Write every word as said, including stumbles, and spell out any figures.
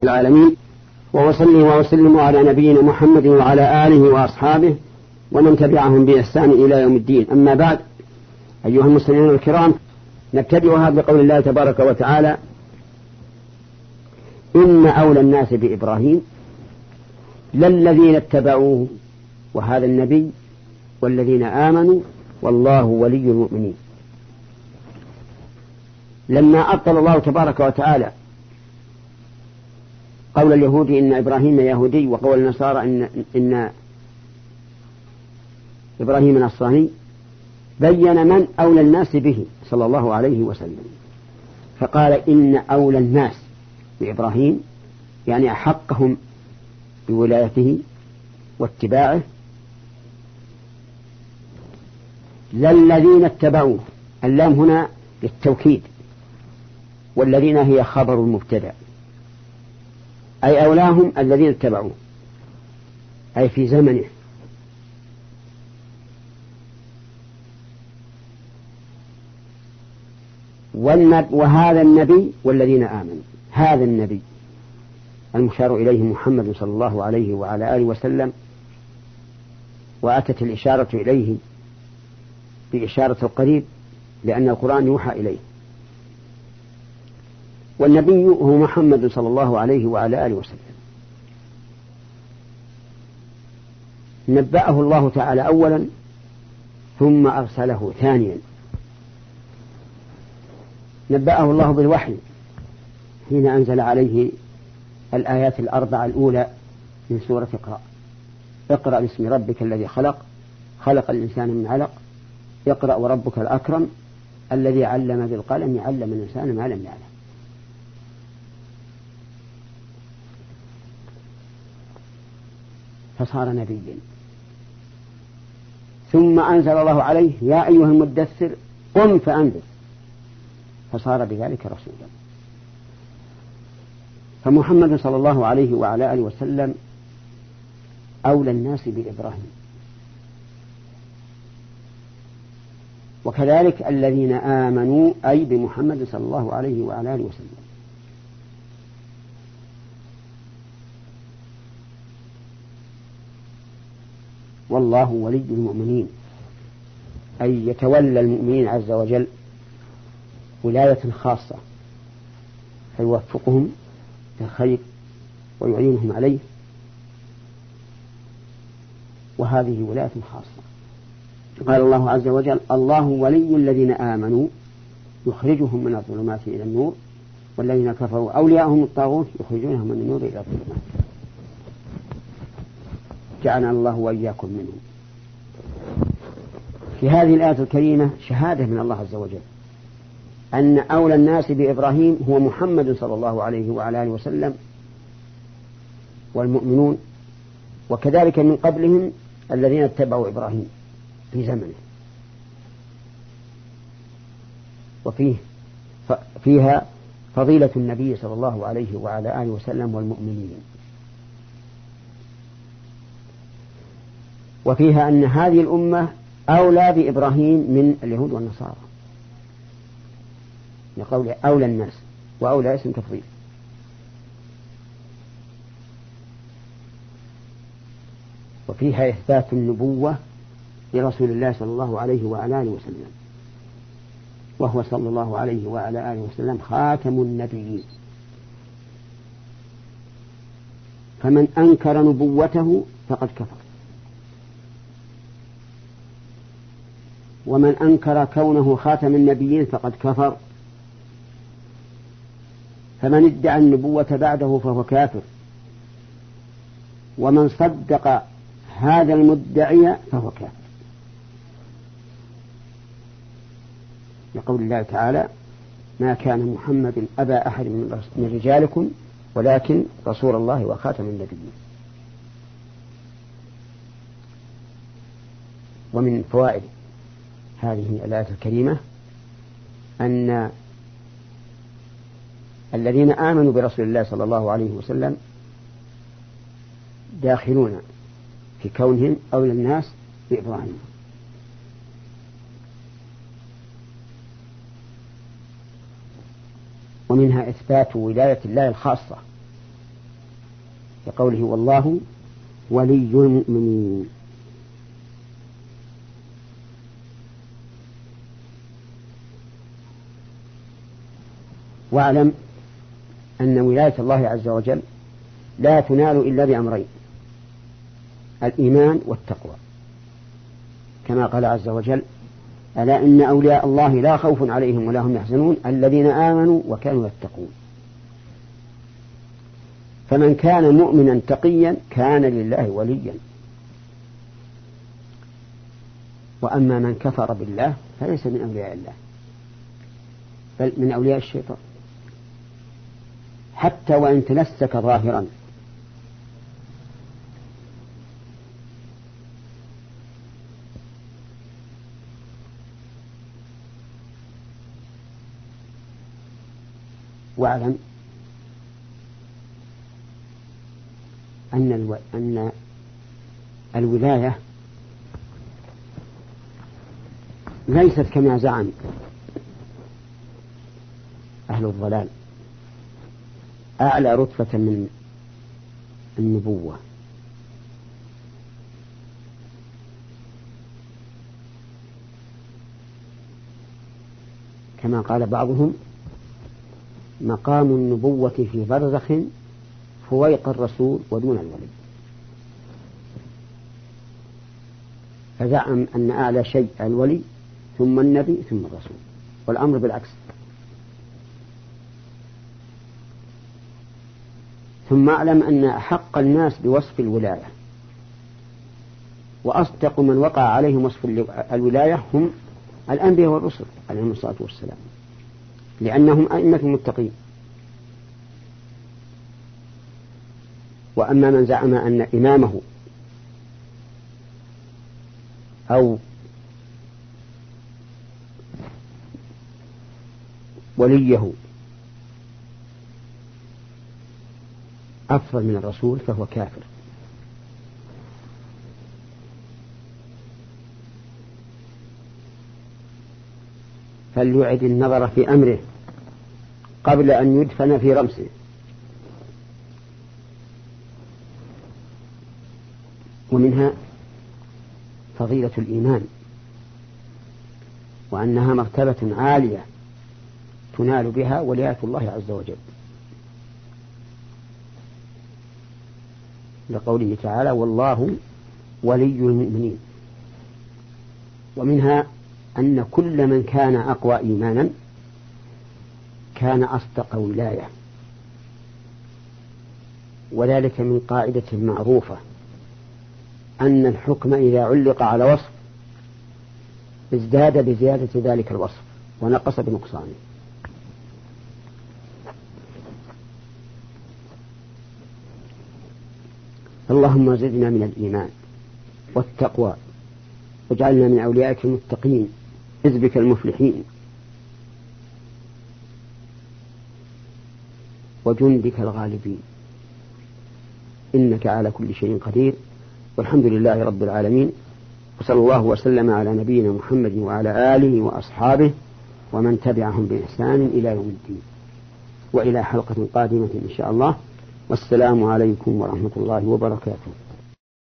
العالمين، وأصلي وأسلم على نبينا محمد وعلى آله وأصحابه ومن تبعهم بإحسان إلى يوم الدين. أما بعد، أيها المسلمون الكرام، نبتدئها بقول الله تبارك وتعالى: إن أولى الناس بإبراهيم للذين اتبعوه وهذا النبي والذين آمنوا والله ولي المؤمنين. لما أبطل الله تبارك وتعالى قول اليهود إن إبراهيم يهودي وقول النصارى إن, إن إبراهيم نصراني، بين من أولى الناس به صلى الله عليه وسلم، فقال: إن أولى الناس بإبراهيم يعني أحقهم بولايته واتباعه للذين اتبعوه. اللام هنا للتوكيد، والذين هي خبر المبتدأ، أي أولاهم الذين اتبعوه، أي في زمنه. وهذا النبي والذين آمنوا، هذا النبي المشار إليه محمد صلى الله عليه وعلى آله وسلم، وأتت الإشارة إليه بإشارة القريب لأن القرآن يوحى إليه. والنبي هو محمد صلى الله عليه وعلى آله وسلم، نبأه الله تعالى أولا ثم أرسله ثانيا. نبأه الله بالوحي حين أنزل عليه الآيات الأربع الأولى من سورة اقرأ: اقرأ باسم ربك الذي خلق، خلق الإنسان من علق، اقرأ وربك الأكرم الذي علم بالقلم علم الإنسان ما لم يعلم. فصار نبيا. ثم أنزل الله عليه: يا أيها المدثر قم فأنذر، فصار بذلك رسولا. فمحمد صلى الله عليه وعلى آله وسلم أولى الناس بإبراهيم، وكذلك الذين آمنوا أي بمحمد صلى الله عليه وعلى آله وسلم. والله ولي المؤمنين، أي يتولى المؤمنين عز وجل ولاية خاصة، فيوفقهم للخير ويعينهم عليه، وهذه ولاية خاصة. قال الله عز وجل: الله ولي الذين آمنوا يخرجهم من الظلمات إلى النور والذين كفروا أولياءهم الطاغوت يخرجونهم من النور إلى الظلمات. جعلنا الله وإياكم منهم. في هذه الآية الكريمة شهادة من الله عز وجل أن أولى الناس بإبراهيم هو محمد صلى الله عليه وعلى آله وسلم والمؤمنون، وكذلك من قبلهم الذين اتبعوا إبراهيم في زمنه. وفيه فيها فضيلة النبي صلى الله عليه وعلى آله وسلم والمؤمنين. وفيها أن هذه الأمة أولى بإبراهيم من اليهود والنصارى، لقول أولى الناس، وأولى اسم تفضيل. وفيها إثبات النبوة لرسول الله صلى الله عليه وعلى آله وسلم، وهو صلى الله عليه وعلى آله وسلم خاتم النبيين، فمن أنكر نبوته فقد كفر، ومن أنكر كونه خاتم النبيين فقد كفر، فمن ادعى النبوة بعده فهو كافر، ومن صدق هذا المدعي فهو كافر، لقول الله تعالى: ما كان محمد أبا أحد من رجالكم ولكن رسول الله وخاتم النبيين. ومن فوائد هذه الآية الكريمة أن الذين آمنوا برسول الله صلى الله عليه وسلم داخلون في كونهم أولى الناس بإبراهيم. ومنها إثبات ولاية الله الخاصة لقوله والله ولي المؤمنين. واعلم أن ولاية الله عز وجل لا تنال إلا بأمرين: الإيمان والتقوى، كما قال عز وجل: ألا إن أولياء الله لا خوف عليهم ولا هم يحزنون الذين آمنوا وكانوا يتقون. فمن كان مؤمنا تقيا كان لله وليا، وأما من كفر بالله فليس من أولياء الله بل من أولياء الشيطان، حتى وإن تمسك ظاهرا. واعلم أن الو... أن الولاية ليست كما زعم أهل الضلال أعلى رتبة من النبوة، كما قال بعضهم: مقام النبوة في برزخ فويق الرسول ودون الولي. فزعم أن أعلى شيء الولي ثم النبي ثم الرسول، والأمر بالعكس. ثم أعلم أن أحق الناس بوصف الولاية وأصدق من وقع عليهم وصف الولاية هم الأنبياء والرسل عليهم الصلاة والسلام، لأنهم أئمة المتقين. وأما من زعم أن إمامه أو وليه أفضل من الرسول فهو كافر. فليعد النظر في أمره قبل أن يدفن في رمسه. ومنها فضيلة الإيمان، وأنها مرتبة عالية تنال بها ولاية الله عز وجل، لقوله تعالى: والله ولي المؤمنين. ومنها أن كل من كان أقوى إيمانا كان أصدق ولاية، وذلك من قاعدة معروفة أن الحكم إذا علق على وصف ازداد بزيادة ذلك الوصف ونقص بنقصانه. اللهم زدنا من الإيمان والتقوى واجعلنا من أوليائك المتقين حزبك المفلحين وجندك الغالبين، إنك على كل شيء قدير. والحمد لله رب العالمين، وصلى الله وسلم على نبينا محمد وعلى آله وأصحابه ومن تبعهم بإحسان إلى يوم الدين، وإلى حلقة قادمة إن شاء الله. والسلام عليكم ورحمة الله وبركاته.